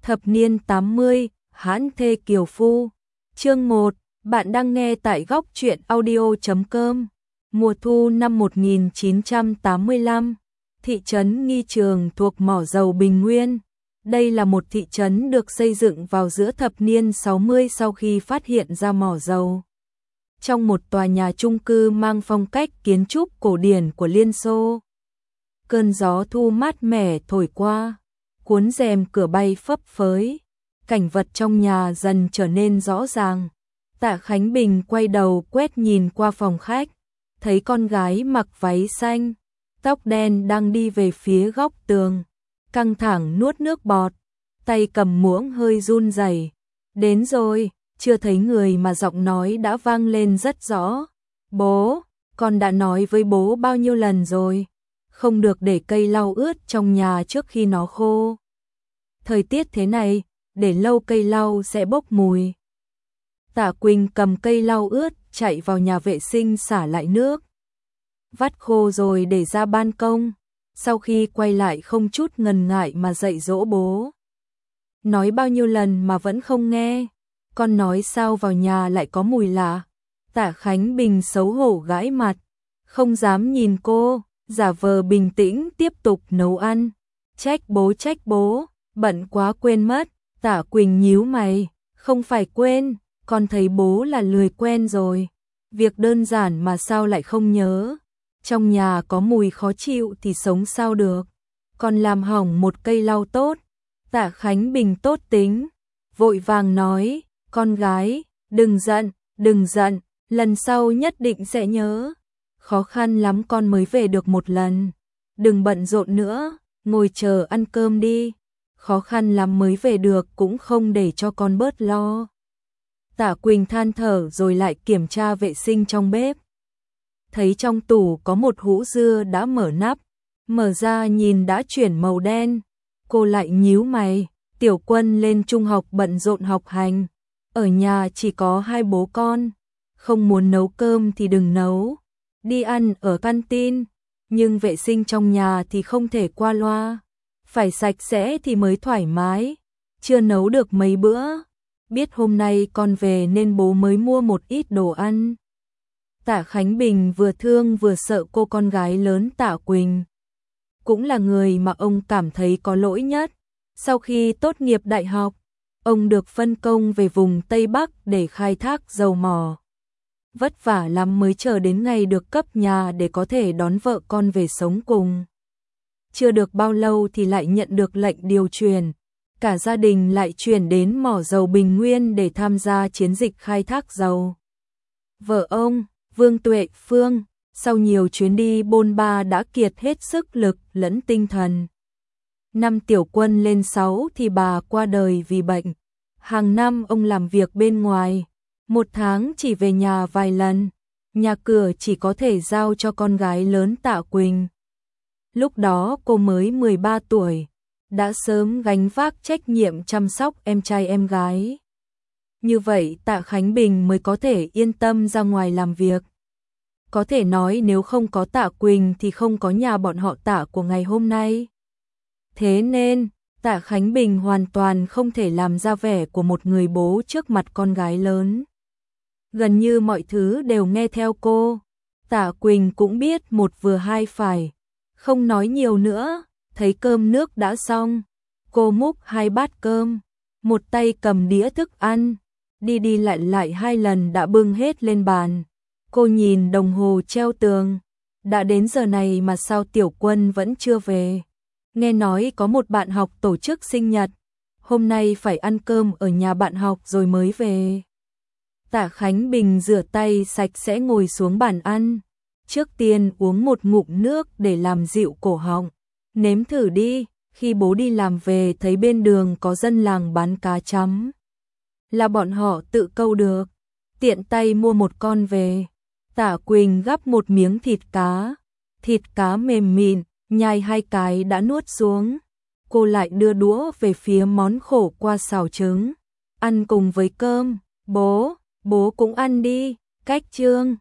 Thập niên 80, hãn thê kiều phu. Chương 1, bạn đang nghe tại góc truyện audio.com. Mùa thu năm 1985, thị trấn Nghi Trường thuộc mỏ dầu Bình Nguyên. Đây là một thị trấn được xây dựng vào giữa thập niên 60 sau khi phát hiện ra mỏ dầu. Trong một tòa nhà chung cư mang phong cách kiến trúc cổ điển của Liên Xô. Cơn gió thu mát mẻ thổi qua, cuốn rèm cửa bay phấp phới, cảnh vật trong nhà dần trở nên rõ ràng. Tạ Khánh Bình quay đầu quét nhìn qua phòng khách, thấy con gái mặc váy xanh, tóc đen đang đi về phía góc tường, căng thẳng nuốt nước bọt, tay cầm muỗng hơi run rẩy. Đến rồi, chưa thấy người mà giọng nói đã vang lên rất rõ. Bố, con đã nói với bố bao nhiêu lần rồi, không được để cây lau ướt trong nhà trước khi nó khô. Thời tiết thế này, để lâu cây lau sẽ bốc mùi. Tạ Quỳnh cầm cây lau ướt, chạy vào nhà vệ sinh xả lại nước. Vắt khô rồi để ra ban công, sau khi quay lại không chút ngần ngại mà dạy dỗ bố. Nói bao nhiêu lần mà vẫn không nghe, con nói sao vào nhà lại có mùi lạ. Tạ Khánh Bình xấu hổ gãi mặt, không dám nhìn cô, giả vờ bình tĩnh tiếp tục nấu ăn. Trách bố, bận quá quên mất. Tạ Quỳnh nhíu mày, không phải quên, con thấy bố là lười quen rồi. Việc đơn giản mà sao lại không nhớ. Trong nhà có mùi khó chịu thì sống sao được. Con làm hỏng một cây lau tốt. Tạ Khánh Bình tốt tính, vội vàng nói, con gái, đừng giận, lần sau nhất định sẽ nhớ. Khó khăn lắm con mới về được một lần. Đừng bận rộn nữa, ngồi chờ ăn cơm đi. Khó khăn lắm mới về được cũng không để cho con bớt lo. Tạ Quỳnh than thở rồi lại kiểm tra vệ sinh trong bếp. Thấy trong tủ có một hũ dưa đã mở nắp, mở ra nhìn đã chuyển màu đen. Cô lại nhíu mày, Tiểu Quân lên trung học bận rộn học hành. Ở nhà chỉ có hai bố con, không muốn nấu cơm thì đừng nấu. Đi ăn ở canteen, nhưng vệ sinh trong nhà thì không thể qua loa. Phải sạch sẽ thì mới thoải mái, chưa nấu được mấy bữa. Biết hôm nay con về nên bố mới mua một ít đồ ăn. Tạ Khánh Bình vừa thương vừa sợ cô con gái lớn Tạ Quỳnh. Cũng là người mà ông cảm thấy có lỗi nhất. Sau khi tốt nghiệp đại học, ông được phân công về vùng Tây Bắc để khai thác dầu mỏ. Vất vả lắm mới chờ đến ngày được cấp nhà để có thể đón vợ con về sống cùng. Chưa được bao lâu thì lại nhận được lệnh điều chuyển. Cả gia đình lại chuyển đến mỏ dầu Bình Nguyên để tham gia chiến dịch khai thác dầu. Vợ ông, Vương Tuệ Phương, sau nhiều chuyến đi bôn ba đã kiệt hết sức lực lẫn tinh thần. Năm Tiểu Quân lên 6 thì bà qua đời vì bệnh. Hàng năm ông làm việc bên ngoài, một tháng chỉ về nhà vài lần. Nhà cửa chỉ có thể giao cho con gái lớn Tạ Quỳnh. Lúc đó cô mới 13 tuổi, đã sớm gánh vác trách nhiệm chăm sóc em trai em gái. Như vậy Tạ Khánh Bình mới có thể yên tâm ra ngoài làm việc. Có thể nói nếu không có Tạ Quỳnh thì không có nhà bọn họ Tạ của ngày hôm nay. Thế nên, Tạ Khánh Bình hoàn toàn không thể làm ra vẻ của một người bố trước mặt con gái lớn. Gần như mọi thứ đều nghe theo cô. Tạ Quỳnh cũng biết một vừa hai phải. Không nói nhiều nữa, thấy cơm nước đã xong. Cô múc 2 bát cơm, một tay cầm đĩa thức ăn. Đi lại 2 lần đã bưng hết lên bàn. Cô nhìn đồng hồ treo tường. Đã đến giờ này mà sao Tiểu Quân vẫn chưa về. Nghe nói có một bạn học tổ chức sinh nhật. Hôm nay phải ăn cơm ở nhà bạn học rồi mới về. Tạ Khánh Bình rửa tay sạch sẽ ngồi xuống bàn ăn. Trước tiên uống một ngụm nước để làm dịu cổ họng. Nếm thử đi, khi bố đi làm về thấy bên đường có dân làng bán cá chấm. Là bọn họ tự câu được. Tiện tay mua một con về. Tạ Quỳnh gắp một miếng thịt cá mềm mịn, nhai 2 cái đã nuốt xuống. Cô lại đưa đũa về phía món khổ qua xào trứng. Ăn cùng với cơm, bố cũng ăn đi, cách Trương.